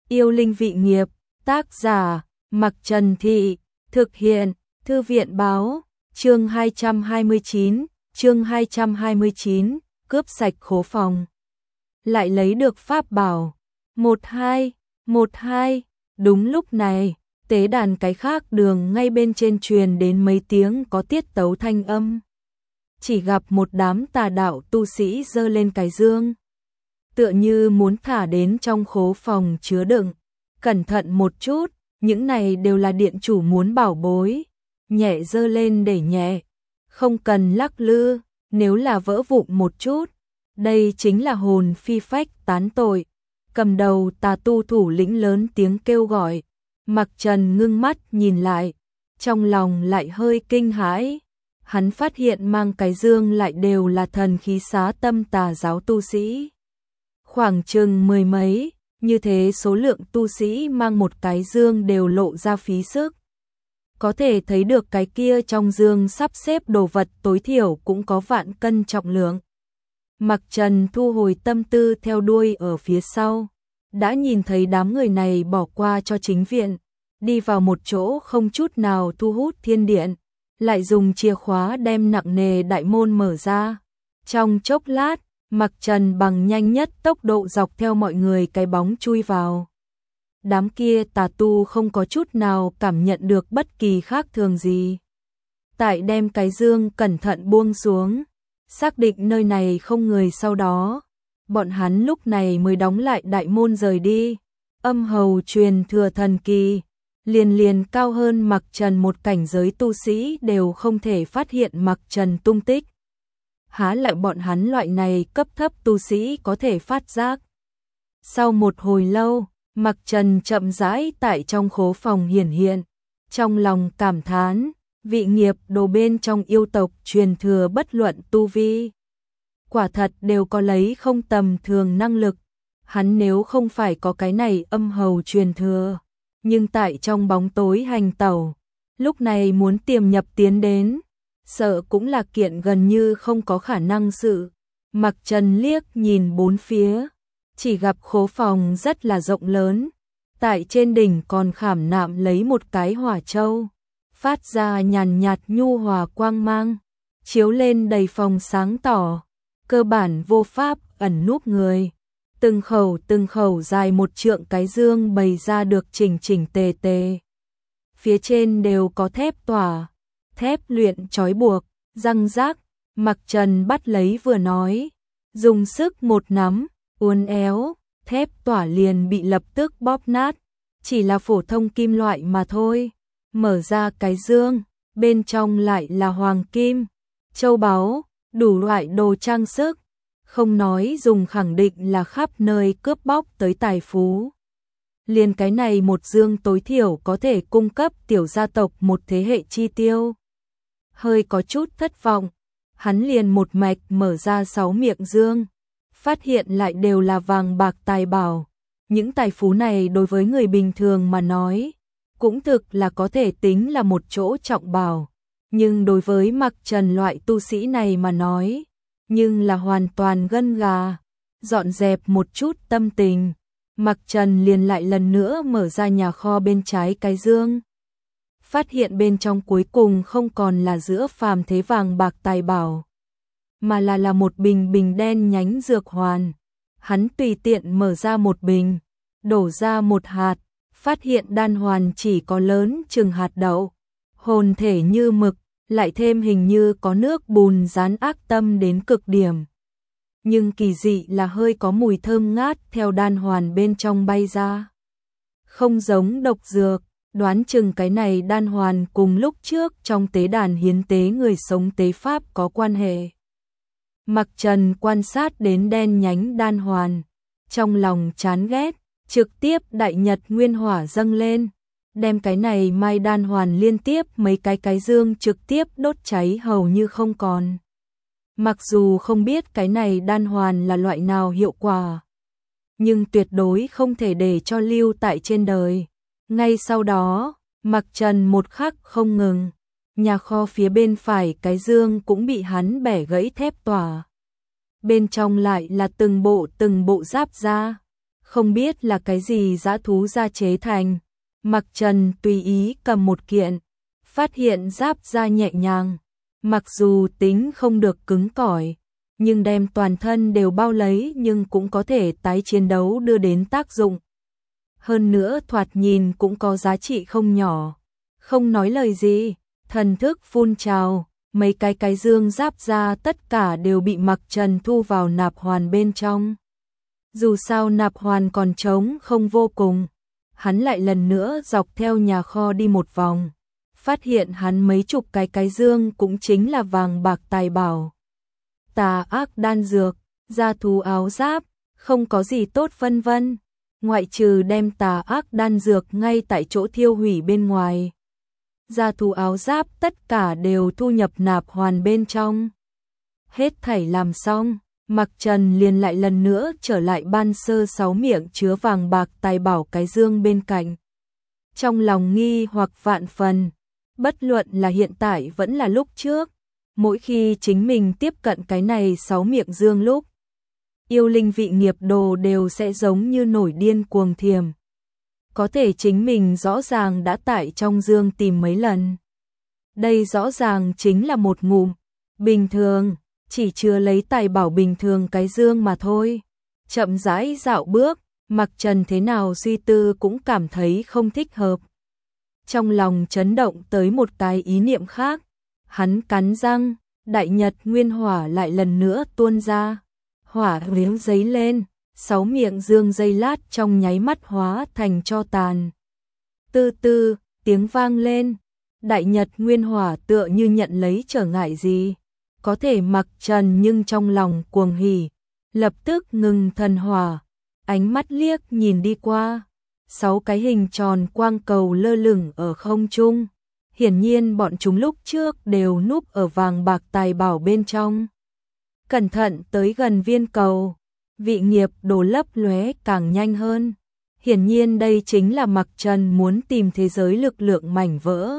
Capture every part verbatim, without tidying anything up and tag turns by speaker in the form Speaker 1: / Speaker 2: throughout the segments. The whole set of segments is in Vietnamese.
Speaker 1: Yêu linh vị nghiệp, tác giả, Mặc Trần Thị, thực hiện, Thư viện báo, chương hai trăm hai mươi chín, chương hai trăm hai mươi chín, cướp sạch khố phòng. Lại lấy được pháp bảo, một hai, một hai, đúng lúc này, tế đàn cái khác đường ngay bên trên truyền đến mấy tiếng có tiết tấu thanh âm. Chỉ gặp một đám tà đạo tu sĩ giơ lên cái dương, tựa như muốn thả đến trong khố phòng chứa đựng. Cẩn thận một chút, những này đều là điện chủ muốn bảo bối, nhẹ giơ lên để nhẹ, không cần lắc lư, nếu là vỡ vụn một chút, đây chính là hồn phi phách tán tội. Cầm đầu tà tu thủ lĩnh lớn tiếng kêu gọi, Mặc Trần ngưng mắt nhìn lại, trong lòng lại hơi kinh hãi. Hắn phát hiện mang cái dương lại đều là thần khí xá tâm tà giáo tu sĩ. Khoảng chừng mười mấy, như thế số lượng tu sĩ mang một cái dương đều lộ ra phí sức. Có thể thấy được cái kia trong dương sắp xếp đồ vật tối thiểu cũng có vạn cân trọng lượng. Mặc Trần thu hồi tâm tư theo đuôi ở phía sau, đã nhìn thấy đám người này bỏ qua cho chính viện, đi vào một chỗ không chút nào thu hút thiên điện, lại dùng chìa khóa đem nặng nề đại môn mở ra. Trong chốc lát, Mặc Trần bằng nhanh nhất tốc độ dọc theo mọi người cái bóng chui vào. Đám kia tà tu không có chút nào cảm nhận được bất kỳ khác thường gì. Tại đem cái dương cẩn thận buông xuống, xác định nơi này không người, sau đó bọn hắn lúc này mới đóng lại đại môn rời đi. Âm hầu truyền thừa thần kỳ, liền liền cao hơn Mặc Trần một cảnh giới tu sĩ đều không thể phát hiện Mặc Trần tung tích. Há lại bọn hắn loại này cấp thấp tu sĩ có thể phát giác. Sau một hồi lâu, Mặc Trần chậm rãi tại trong khố phòng hiển hiện, trong lòng cảm thán, vị nghiệp đồ bên trong yêu tộc truyền thừa bất luận tu vi, quả thật đều có lấy không tầm thường năng lực. Hắn nếu không phải có cái này âm hầu truyền thừa, nhưng tại trong bóng tối hành tẩu, lúc này muốn tiềm nhập tiến đến, sợ cũng là kiện gần như không có khả năng sự. Mặc Trần liếc nhìn bốn phía, chỉ gặp khố phòng rất là rộng lớn, tại trên đỉnh còn khảm nạm lấy một cái hỏa châu, phát ra nhàn nhạt nhu hòa quang mang, chiếu lên đầy phòng sáng tỏ, cơ bản vô pháp ẩn núp người. Từng khẩu từng khẩu dài một trượng cái dương bày ra được chỉnh chỉnh tề tề. Phía trên đều có thép tỏa, thép luyện trói buộc, răng rác. Mặc Trần bắt lấy vừa nói, dùng sức một nắm, uốn éo, thép tỏa liền bị lập tức bóp nát, chỉ là phổ thông kim loại mà thôi. Mở ra cái dương, bên trong lại là hoàng kim, châu báu, đủ loại đồ trang sức, không nói dùng khẳng định là khắp nơi cướp bóc tới tài phú. Liền cái này một dương tối thiểu có thể cung cấp tiểu gia tộc một thế hệ chi tiêu. Hơi có chút thất vọng, hắn liền một mạch mở ra sáu miệng dương, phát hiện lại đều là vàng bạc tài bảo. Những tài phú này đối với người bình thường mà nói, cũng thực là có thể tính là một chỗ trọng bảo, nhưng đối với Mặc Trần loại tu sĩ này mà nói, nhưng là hoàn toàn gân gà. Dọn dẹp một chút tâm tình, Mặc Trần liền lại lần nữa mở ra nhà kho bên trái cái dương. Phát hiện bên trong cuối cùng không còn là giữa phàm thế vàng bạc tài bảo, mà là là một bình bình đen nhánh dược hoàn. Hắn tùy tiện mở ra một bình, đổ ra một hạt, phát hiện đan hoàn chỉ có lớn chừng hạt đậu, hồn thể như mực, lại thêm hình như có nước bùn dán ác tâm đến cực điểm. Nhưng kỳ dị là hơi có mùi thơm ngát theo đan hoàn bên trong bay ra. Không giống độc dược, đoán chừng cái này đan hoàn cùng lúc trước trong tế đàn hiến tế người sống tế pháp có quan hệ. Mặc Trần quan sát đến đen nhánh đan hoàn, trong lòng chán ghét, trực tiếp đại nhật nguyên hỏa dâng lên, đem cái này mai đan hoàn liên tiếp mấy cái cái dương trực tiếp đốt cháy hầu như không còn. Mặc dù không biết cái này đan hoàn là loại nào hiệu quả, nhưng tuyệt đối không thể để cho lưu tại trên đời. Ngay sau đó, Mặc Trần một khắc không ngừng, nhà kho phía bên phải cái dương cũng bị hắn bẻ gãy thép tỏa. Bên trong lại là từng bộ từng bộ giáp da, không biết là cái gì dã thú gia chế thành. Mặc Trần tùy ý cầm một kiện, phát hiện giáp da nhẹ nhàng, mặc dù tính không được cứng cỏi, nhưng đem toàn thân đều bao lấy nhưng cũng có thể tái chiến đấu đưa đến tác dụng. Hơn nữa thoạt nhìn cũng có giá trị không nhỏ. Không nói lời gì, thần thức phun trào, mấy cái cái dương giáp da tất cả đều bị Mặc Trần thu vào nạp hoàn bên trong. Dù sao nạp hoàn còn trống không vô cùng, hắn lại lần nữa dọc theo nhà kho đi một vòng, phát hiện hắn mấy chục cái cái dương cũng chính là vàng bạc tài bảo. Tà ác đan dược, gia thú áo giáp, không có gì tốt vân vân, ngoại trừ đem tà ác đan dược ngay tại chỗ thiêu hủy bên ngoài. Gia thú áo giáp tất cả đều thu nhập nạp hoàn bên trong. Hết thảy làm xong, Mặc Trần liền lại lần nữa trở lại ban sơ sáu miệng chứa vàng bạc tài bảo cái dương bên cạnh. Trong lòng nghi hoặc vạn phần, bất luận là hiện tại vẫn là lúc trước, mỗi khi chính mình tiếp cận cái này sáu miệng dương lúc, yêu linh vị nghiệp đồ đều sẽ giống như nổi điên cuồng thiềm. Có thể chính mình rõ ràng đã tại trong dương tìm mấy lần. Đây rõ ràng chính là một ngụm, bình thường, chỉ chứa lấy tài bảo bình thường cái dương mà thôi. Chậm rãi dạo bước, Mặc Trần thế nào suy tư cũng cảm thấy không thích hợp. Trong lòng chấn động tới một cái ý niệm khác, hắn cắn răng, đại nhật nguyên hỏa lại lần nữa tuôn ra. Hỏa riếu giấy lên, sáu miệng dương dây lát trong nháy mắt hóa thành tro tàn. Tư tư, tiếng vang lên, đại nhật nguyên hỏa tựa như nhận lấy trở ngại gì. Có thể Mặc Trần nhưng trong lòng cuồng hỉ, lập tức ngừng thần hỏa, ánh mắt liếc nhìn đi qua. Sáu cái hình tròn quang cầu lơ lửng ở không trung. Hiển nhiên bọn chúng lúc trước đều núp ở vàng bạc tài bảo bên trong. Cẩn thận tới gần viên cầu, vị nghiệp đồ lấp lóe càng nhanh hơn. Hiển nhiên đây chính là Mặc Trần muốn tìm thế giới lực lượng mảnh vỡ.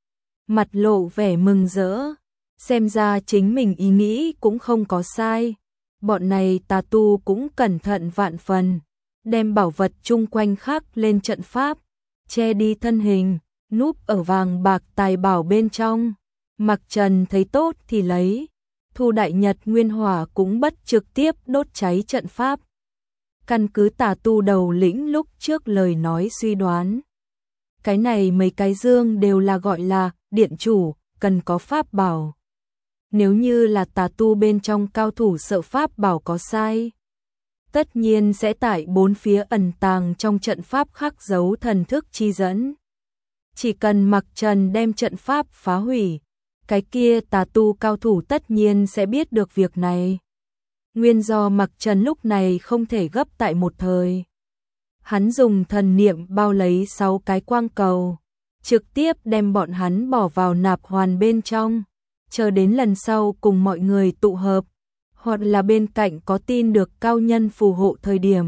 Speaker 1: Mặt lộ vẻ mừng rỡ, xem ra chính mình ý nghĩ cũng không có sai. Bọn này tà tu cũng cẩn thận vạn phần, đem bảo vật chung quanh khắc lên trận pháp, che đi thân hình, núp ở vàng bạc tài bảo bên trong. Mặc Trần thấy tốt thì lấy, thu đại nhật nguyên hỏa cũng bất trực tiếp đốt cháy trận pháp. Căn cứ tà tu đầu lĩnh lúc trước lời nói suy đoán, cái này mấy cái dương đều là gọi là điện chủ, cần có pháp bảo. Nếu như là tà tu bên trong cao thủ sợ pháp bảo có sai, tất nhiên sẽ tại bốn phía ẩn tàng trong trận pháp khắc dấu thần thức chi dẫn. Chỉ cần Mặc Trần đem trận pháp phá hủy, cái kia tà tu cao thủ tất nhiên sẽ biết được việc này. Nguyên do Mặc Trần lúc này không thể gấp tại một thời. Hắn dùng thần niệm bao lấy sáu cái quang cầu, trực tiếp đem bọn hắn bỏ vào nạp hoàn bên trong, chờ đến lần sau cùng mọi người tụ hợp, hoặc là bên cạnh có tin được cao nhân phù hộ thời điểm,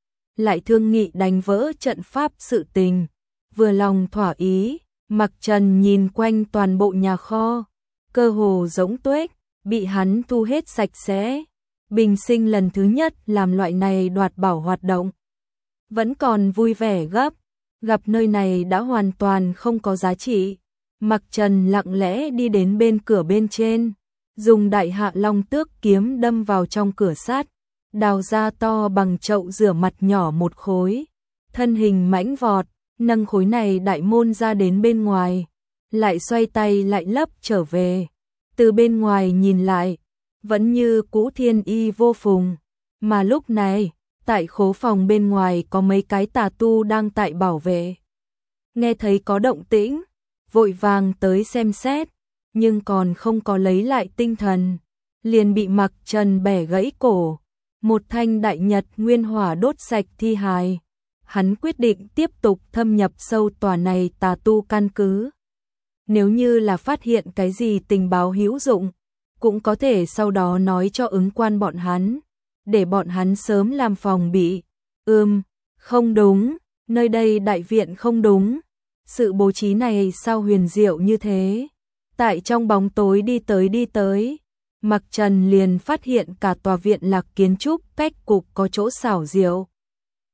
Speaker 1: lại thương nghị đánh vỡ trận pháp sự tình. Vừa lòng thỏa ý, Mặc Trần nhìn quanh toàn bộ nhà kho, cơ hồ giống tuếch, bị hắn thu hết sạch sẽ. Bình sinh lần thứ nhất làm loại này đoạt bảo hoạt động, vẫn còn vui vẻ gấp, gặp nơi này đã hoàn toàn không có giá trị. Mặc Trần lặng lẽ đi đến bên cửa bên trên, dùng đại hạ long tước kiếm đâm vào trong cửa sắt, đào ra to bằng chậu rửa mặt nhỏ một khối, thân hình mãnh vọt, nâng khối này đại môn ra đến bên ngoài, lại xoay tay lại lấp trở về. Từ bên ngoài nhìn lại, vẫn như cũ thiên y vô phùng, mà lúc này, tại khố phòng bên ngoài có mấy cái tà tu đang tại bảo vệ. Nghe thấy có động tĩnh, vội vàng tới xem xét, nhưng còn không có lấy lại tinh thần, liền bị Mặc Trần bẻ gãy cổ, một thanh đại nhật nguyên hỏa đốt sạch thi hài. Hắn quyết định tiếp tục thâm nhập sâu tòa này tà tu căn cứ. Nếu như là phát hiện cái gì tình báo hữu dụng, cũng có thể sau đó nói cho ứng quan bọn hắn, để bọn hắn sớm làm phòng bị. Ừm, không đúng, nơi đây đại viện không đúng. Sự bố trí này sao huyền diệu như thế? Tại trong bóng tối đi tới đi tới, Mặc Trần liền phát hiện cả tòa viện lạc kiến trúc cách cục có chỗ xảo diệu.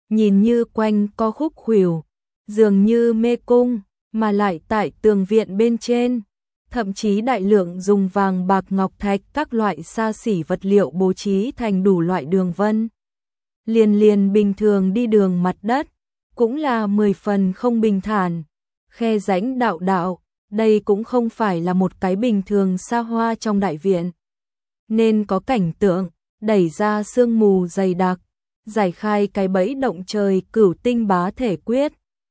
Speaker 1: nhìn như quanh co khúc khuỷu, dường như mê cung, mà lại tại tường viện bên trên, thậm chí đại lượng dùng vàng bạc ngọc thạch các loại xa xỉ vật liệu bố trí thành đủ loại đường vân. Liền liền bình thường đi đường mặt đất, cũng là mười phần không bình thản, khe rãnh đạo đạo, đây cũng không phải là một cái bình thường xa hoa trong đại viện. Nên có cảnh tượng, đẩy ra sương mù dày đặc, giải khai cái bẫy động trời cửu tinh bá thể quyết,